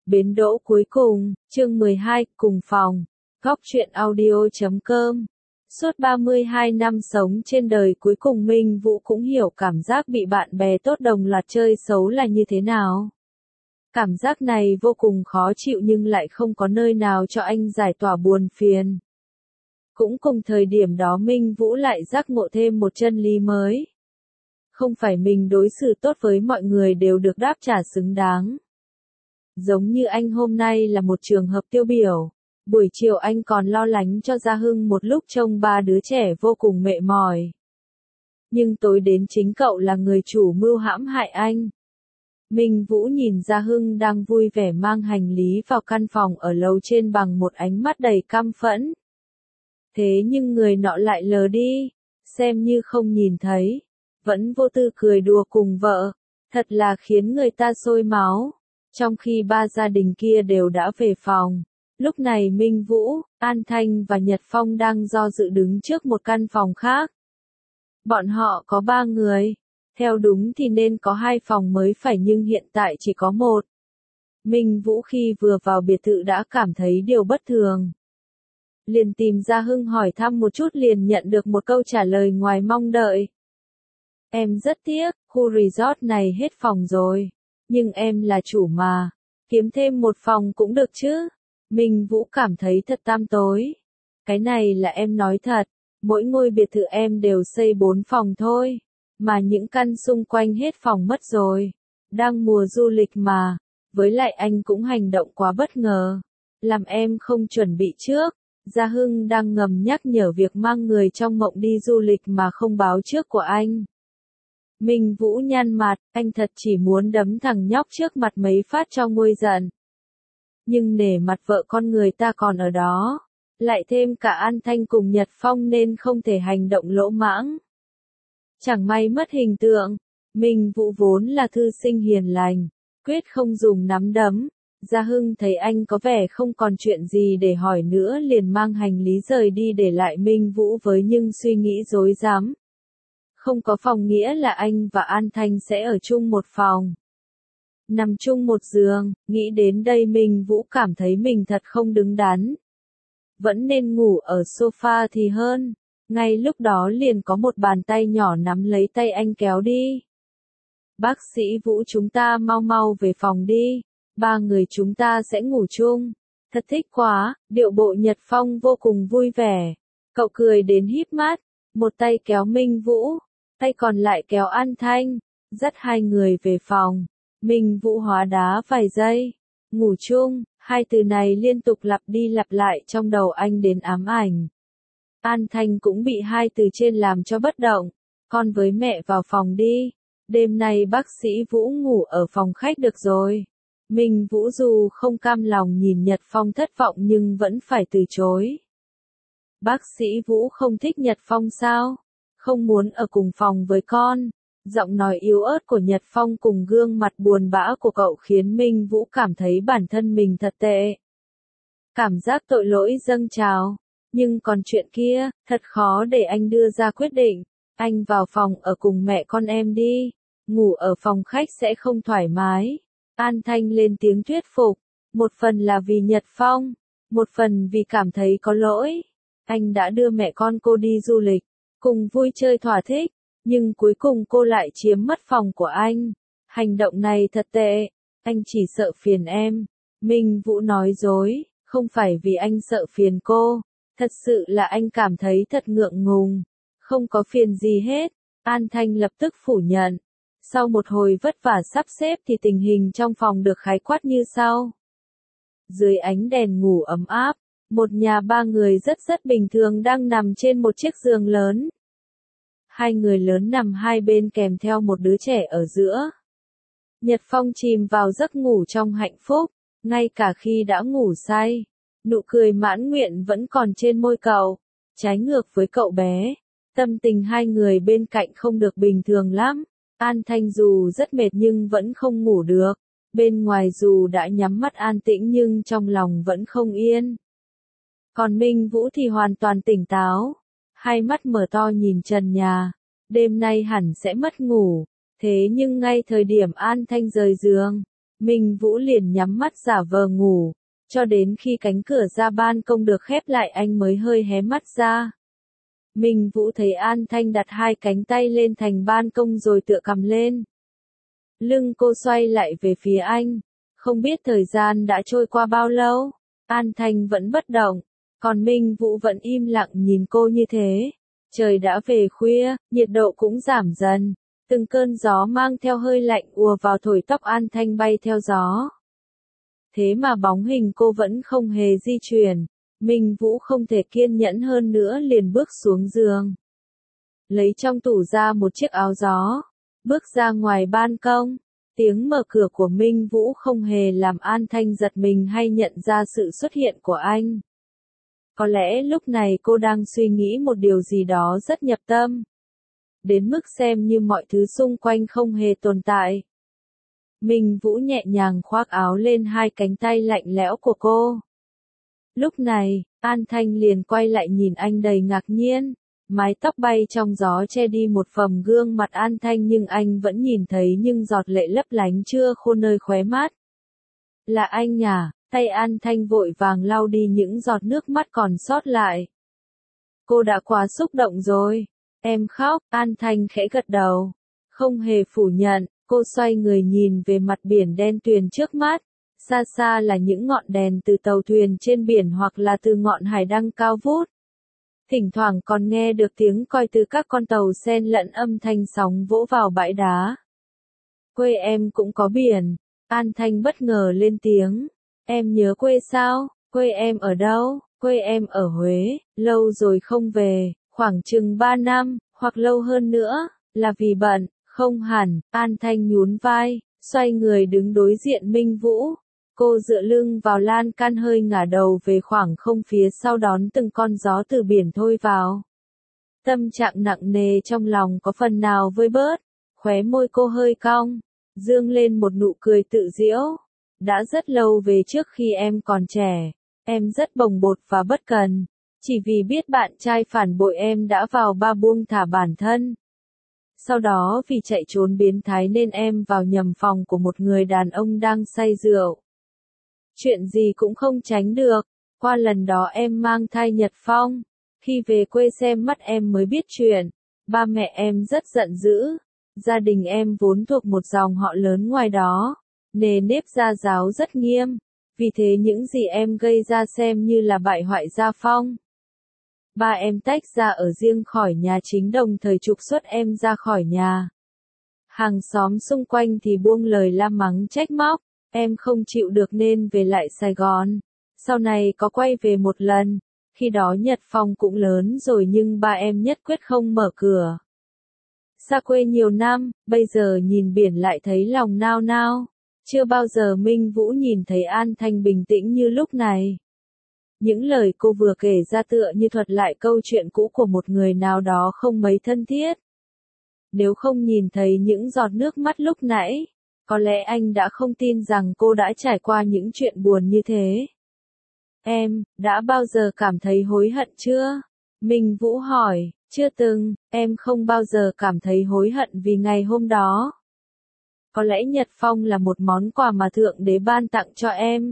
Bến đỗ cuối cùng, chương 12, cùng phòng. Góc truyện audio.com. Suốt 32 năm sống trên đời, cuối cùng Minh Vũ cũng hiểu cảm giác bị bạn bè tốt đồng loạt chơi xấu là như thế nào. Cảm giác này vô cùng khó chịu nhưng lại không có nơi nào cho anh giải tỏa buồn phiền. Cũng cùng thời điểm đó Minh Vũ lại giác ngộ thêm một chân lý mới. Không phải mình đối xử tốt với mọi người đều được đáp trả xứng đáng. Giống như anh hôm nay là một trường hợp tiêu biểu. Buổi chiều anh còn lo lắng cho Gia Hưng một lúc trông ba đứa trẻ vô cùng mệt mỏi. Nhưng tối đến chính cậu là người chủ mưu hãm hại anh. Minh Vũ nhìn Gia Hưng đang vui vẻ mang hành lý vào căn phòng ở lầu trên bằng một ánh mắt đầy căm phẫn. Thế nhưng người nọ lại lờ đi, xem như không nhìn thấy, vẫn vô tư cười đùa cùng vợ, thật là khiến người ta sôi máu. Trong khi ba gia đình kia đều đã về phòng, lúc này Minh Vũ, An Thanh và Nhật Phong đang do dự đứng trước một căn phòng khác. Bọn họ có 3 người, theo đúng thì nên có 2 phòng mới phải nhưng hiện tại chỉ có 1. Minh Vũ khi vừa vào biệt thự đã cảm thấy điều bất thường. Liền tìm Gia Hưng hỏi thăm một chút liền nhận được một câu trả lời ngoài mong đợi. Em rất tiếc, khu resort này hết phòng rồi. Nhưng em là chủ mà, kiếm thêm một phòng cũng được chứ. Minh Vũ cảm thấy thật tăm tối. Cái này là em nói thật, mỗi ngôi biệt thự em đều xây 4 phòng thôi. Mà những căn xung quanh hết phòng mất rồi. Đang mùa du lịch mà, với lại anh cũng hành động quá bất ngờ. Làm em không chuẩn bị trước. Gia Hưng đang ngầm nhắc nhở việc mang người trong mộng đi du lịch mà không báo trước của anh. Minh Vũ nhăn mặt, anh thật chỉ muốn đấm thằng nhóc trước mặt mấy phát cho nguôi giận. Nhưng nể mặt vợ con người ta còn ở đó, lại thêm cả An Thanh cùng Nhật Phong nên không thể hành động lỗ mãng. Chẳng may mất hình tượng, Minh Vũ vốn là thư sinh hiền lành, quyết không dùng nắm đấm. Gia Hưng thấy anh có vẻ không còn chuyện gì để hỏi nữa liền mang hành lý rời đi để lại Minh Vũ với những suy nghĩ rối rắm. Không có phòng nghĩa là anh và An Thanh sẽ ở chung một phòng. Nằm chung một giường, nghĩ đến đây Minh Vũ cảm thấy mình thật không đứng đắn. Vẫn nên ngủ ở sofa thì hơn. Ngay lúc đó liền có một bàn tay nhỏ nắm lấy tay anh kéo đi. Bác sĩ Vũ, chúng ta mau mau về phòng đi. 3 người chúng ta sẽ ngủ chung. Thật thích quá, điệu bộ Nhật Phong vô cùng vui vẻ. Cậu cười đến híp mắt, một tay kéo Minh Vũ, tay còn lại kéo An Thanh, dắt 2 người về phòng. Minh Vũ hóa đá vài giây. Ngủ chung, 2 từ này liên tục lặp đi lặp lại trong đầu anh đến ám ảnh. An Thanh cũng bị 2 từ trên làm cho bất động. Con với mẹ vào phòng đi. Đêm nay bác sĩ Vũ ngủ ở phòng khách được rồi. Minh Vũ dù không cam lòng nhìn Nhật Phong thất vọng nhưng vẫn phải từ chối. Bác sĩ Vũ không thích Nhật Phong sao? Không muốn ở cùng phòng với con. Giọng nói yếu ớt của Nhật Phong cùng gương mặt buồn bã của cậu khiến Minh Vũ cảm thấy bản thân mình thật tệ. Cảm giác tội lỗi dâng trào. Nhưng còn chuyện kia, thật khó để anh đưa ra quyết định. Anh vào phòng ở cùng mẹ con em đi. Ngủ ở phòng khách sẽ không thoải mái. An Thanh lên tiếng thuyết phục. Một phần là vì Nhật Phong. Một phần vì cảm thấy có lỗi. Anh đã đưa mẹ con cô đi du lịch. Cùng vui chơi thỏa thích. Nhưng cuối cùng cô lại chiếm mất phòng của anh. Hành động này thật tệ. Anh chỉ sợ phiền em. Minh Vũ nói dối. Không phải vì anh sợ phiền cô. Thật sự là anh cảm thấy thật ngượng ngùng. Không có phiền gì hết. An Thanh lập tức phủ nhận. Sau một hồi vất vả sắp xếp thì tình hình trong phòng được khái quát như sau. Dưới ánh đèn ngủ ấm áp, một nhà 3 người rất bình thường đang nằm trên một chiếc giường lớn. 2 người lớn nằm hai bên kèm theo một đứa trẻ ở giữa. Nhật Phong chìm vào giấc ngủ trong hạnh phúc, ngay cả khi đã ngủ say. Nụ cười mãn nguyện vẫn còn trên môi cậu. Trái ngược với cậu bé, tâm tình 2 người bên cạnh không được bình thường lắm. An Thanh dù rất mệt nhưng vẫn không ngủ được. Bên ngoài dù đã nhắm mắt an tĩnh nhưng trong lòng vẫn không yên. Còn Minh Vũ thì hoàn toàn tỉnh táo. 2 mắt mở to nhìn trần nhà. Đêm nay hẳn sẽ mất ngủ. Thế nhưng ngay thời điểm An Thanh rời giường, Minh Vũ liền nhắm mắt giả vờ ngủ, cho đến khi cánh cửa ra ban công được khép lại anh mới hơi hé mắt ra. Minh Vũ thấy An Thanh đặt hai cánh tay lên thành ban công rồi tựa cằm lên. Lưng cô xoay lại về phía anh. Không biết thời gian đã trôi qua bao lâu, An Thanh vẫn bất động, còn Minh Vũ vẫn im lặng nhìn cô như thế. Trời đã về khuya, nhiệt độ cũng giảm dần, từng cơn gió mang theo hơi lạnh ùa vào thổi tóc An Thanh bay theo gió. Thế mà bóng hình cô vẫn không hề di chuyển, Minh Vũ không thể kiên nhẫn hơn nữa liền bước xuống giường. Lấy trong tủ ra một chiếc áo gió, bước ra ngoài ban công. Tiếng mở cửa của Minh Vũ không hề làm An Thanh giật mình hay nhận ra sự xuất hiện của anh. Có lẽ lúc này cô đang suy nghĩ một điều gì đó rất nhập tâm. Đến mức xem như mọi thứ xung quanh không hề tồn tại. Minh Vũ nhẹ nhàng khoác áo lên hai cánh tay lạnh lẽo của cô. Lúc này, An Thanh liền quay lại nhìn anh đầy ngạc nhiên. Mái tóc bay trong gió che đi một phần gương mặt An Thanh nhưng anh vẫn nhìn thấy những giọt lệ lấp lánh chưa khô nơi khóe mắt. Là anh à? Tay An Thanh vội vàng lau đi những giọt nước mắt còn sót lại. Cô đã quá xúc động rồi. Em khóc, An Thanh khẽ gật đầu. Không hề phủ nhận, cô xoay người nhìn về mặt biển đen tuyền trước mắt. Xa xa là những ngọn đèn từ tàu thuyền trên biển hoặc là từ ngọn hải đăng cao vút. Thỉnh thoảng còn nghe được tiếng còi từ các con tàu xen lẫn âm thanh sóng vỗ vào bãi đá. Quê em cũng có biển. An Thanh bất ngờ lên tiếng. Em nhớ quê sao? Quê em ở đâu? Quê em ở Huế, lâu rồi không về, khoảng chừng 3 năm, hoặc lâu hơn nữa, là vì bận, không hẳn. An Thanh nhún vai, xoay người đứng đối diện Minh Vũ. Cô dựa lưng vào lan can hơi ngả đầu về khoảng không phía sau đón từng con gió từ biển thôi vào. Tâm trạng nặng nề trong lòng có phần nào vơi bớt, khóe môi cô hơi cong, dương lên một nụ cười tự giễu. Đã rất lâu về trước khi em còn trẻ, em rất bồng bột và bất cần, chỉ vì biết bạn trai phản bội em đã vào ba buông thả bản thân. Sau đó vì chạy trốn biến thái nên em vào nhầm phòng của một người đàn ông đang say rượu. Chuyện gì cũng không tránh được, qua lần đó em mang thai Nhật Phong, khi về quê xem mắt em mới biết chuyện, ba mẹ em rất giận dữ, gia đình em vốn thuộc một dòng họ lớn ngoài đó, nề nếp gia giáo rất nghiêm, vì thế những gì em gây ra xem như là bại hoại gia phong. Ba em tách ra ở riêng khỏi nhà chính đồng thời trục xuất em ra khỏi nhà. Hàng xóm xung quanh thì buông lời la mắng trách móc. Em không chịu được nên về lại Sài Gòn. Sau này có quay về một lần. Khi đó Nhật Phong cũng lớn rồi nhưng ba em nhất quyết không mở cửa. Xa quê nhiều năm, bây giờ nhìn biển lại thấy lòng nao nao. Chưa bao giờ Minh Vũ nhìn thấy An Thanh bình tĩnh như lúc này. Những lời cô vừa kể ra tựa như thuật lại câu chuyện cũ của một người nào đó không mấy thân thiết. Nếu không nhìn thấy những giọt nước mắt lúc nãy, có lẽ anh đã không tin rằng cô đã trải qua những chuyện buồn như thế. Em, đã bao giờ cảm thấy hối hận chưa? Minh Vũ hỏi, chưa từng, em không bao giờ cảm thấy hối hận vì ngày hôm đó. Có lẽ Nhật Phong là một món quà mà Thượng Đế ban tặng cho em.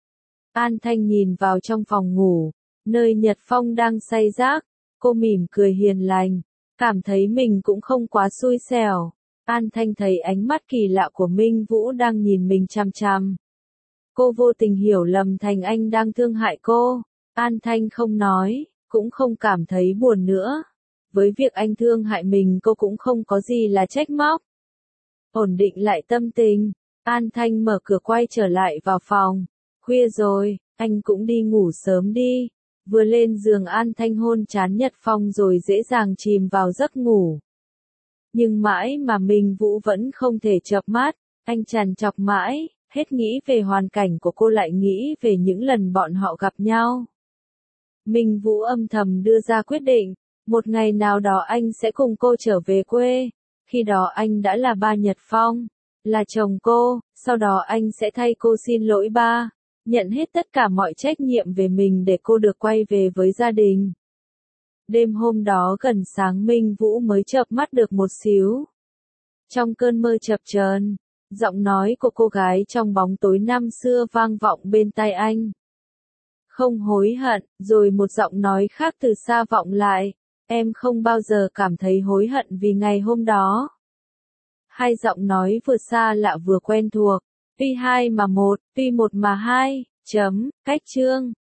An Thanh nhìn vào trong phòng ngủ, nơi Nhật Phong đang say rác, cô mỉm cười hiền lành, cảm thấy mình cũng không quá xui xẻo. An Thanh thấy ánh mắt kỳ lạ của Minh Vũ đang nhìn mình chằm chằm. Cô vô tình hiểu lầm thành anh đang thương hại cô. An Thanh không nói, cũng không cảm thấy buồn nữa. Với việc anh thương hại mình cô cũng không có gì là trách móc. Ổn định lại tâm tình, An Thanh mở cửa quay trở lại vào phòng. Khuya rồi, anh cũng đi ngủ sớm đi. Vừa lên giường An Thanh hôn trán Nhật Phong rồi dễ dàng chìm vào giấc ngủ. Nhưng mãi mà Minh Vũ vẫn không thể chợp mắt, anh trằn trọc mãi, hết nghĩ về hoàn cảnh của cô lại nghĩ về những lần bọn họ gặp nhau. Minh Vũ âm thầm đưa ra quyết định, một ngày nào đó anh sẽ cùng cô trở về quê, khi đó anh đã là ba Nhật Phong, là chồng cô, sau đó anh sẽ thay cô xin lỗi ba, nhận hết tất cả mọi trách nhiệm về mình để cô được quay về với gia đình. Đêm hôm đó gần sáng Minh Vũ mới chợp mắt được một xíu. Trong cơn mơ chập chờn, Giọng nói của cô gái trong bóng tối năm xưa vang vọng bên tai anh. Không hối hận, rồi một giọng nói khác từ xa vọng lại. Em không bao giờ cảm thấy hối hận vì ngày hôm đó. Hai giọng nói vừa xa lạ vừa quen thuộc. Tuy hai mà một, tuy một mà hai. Cách chương.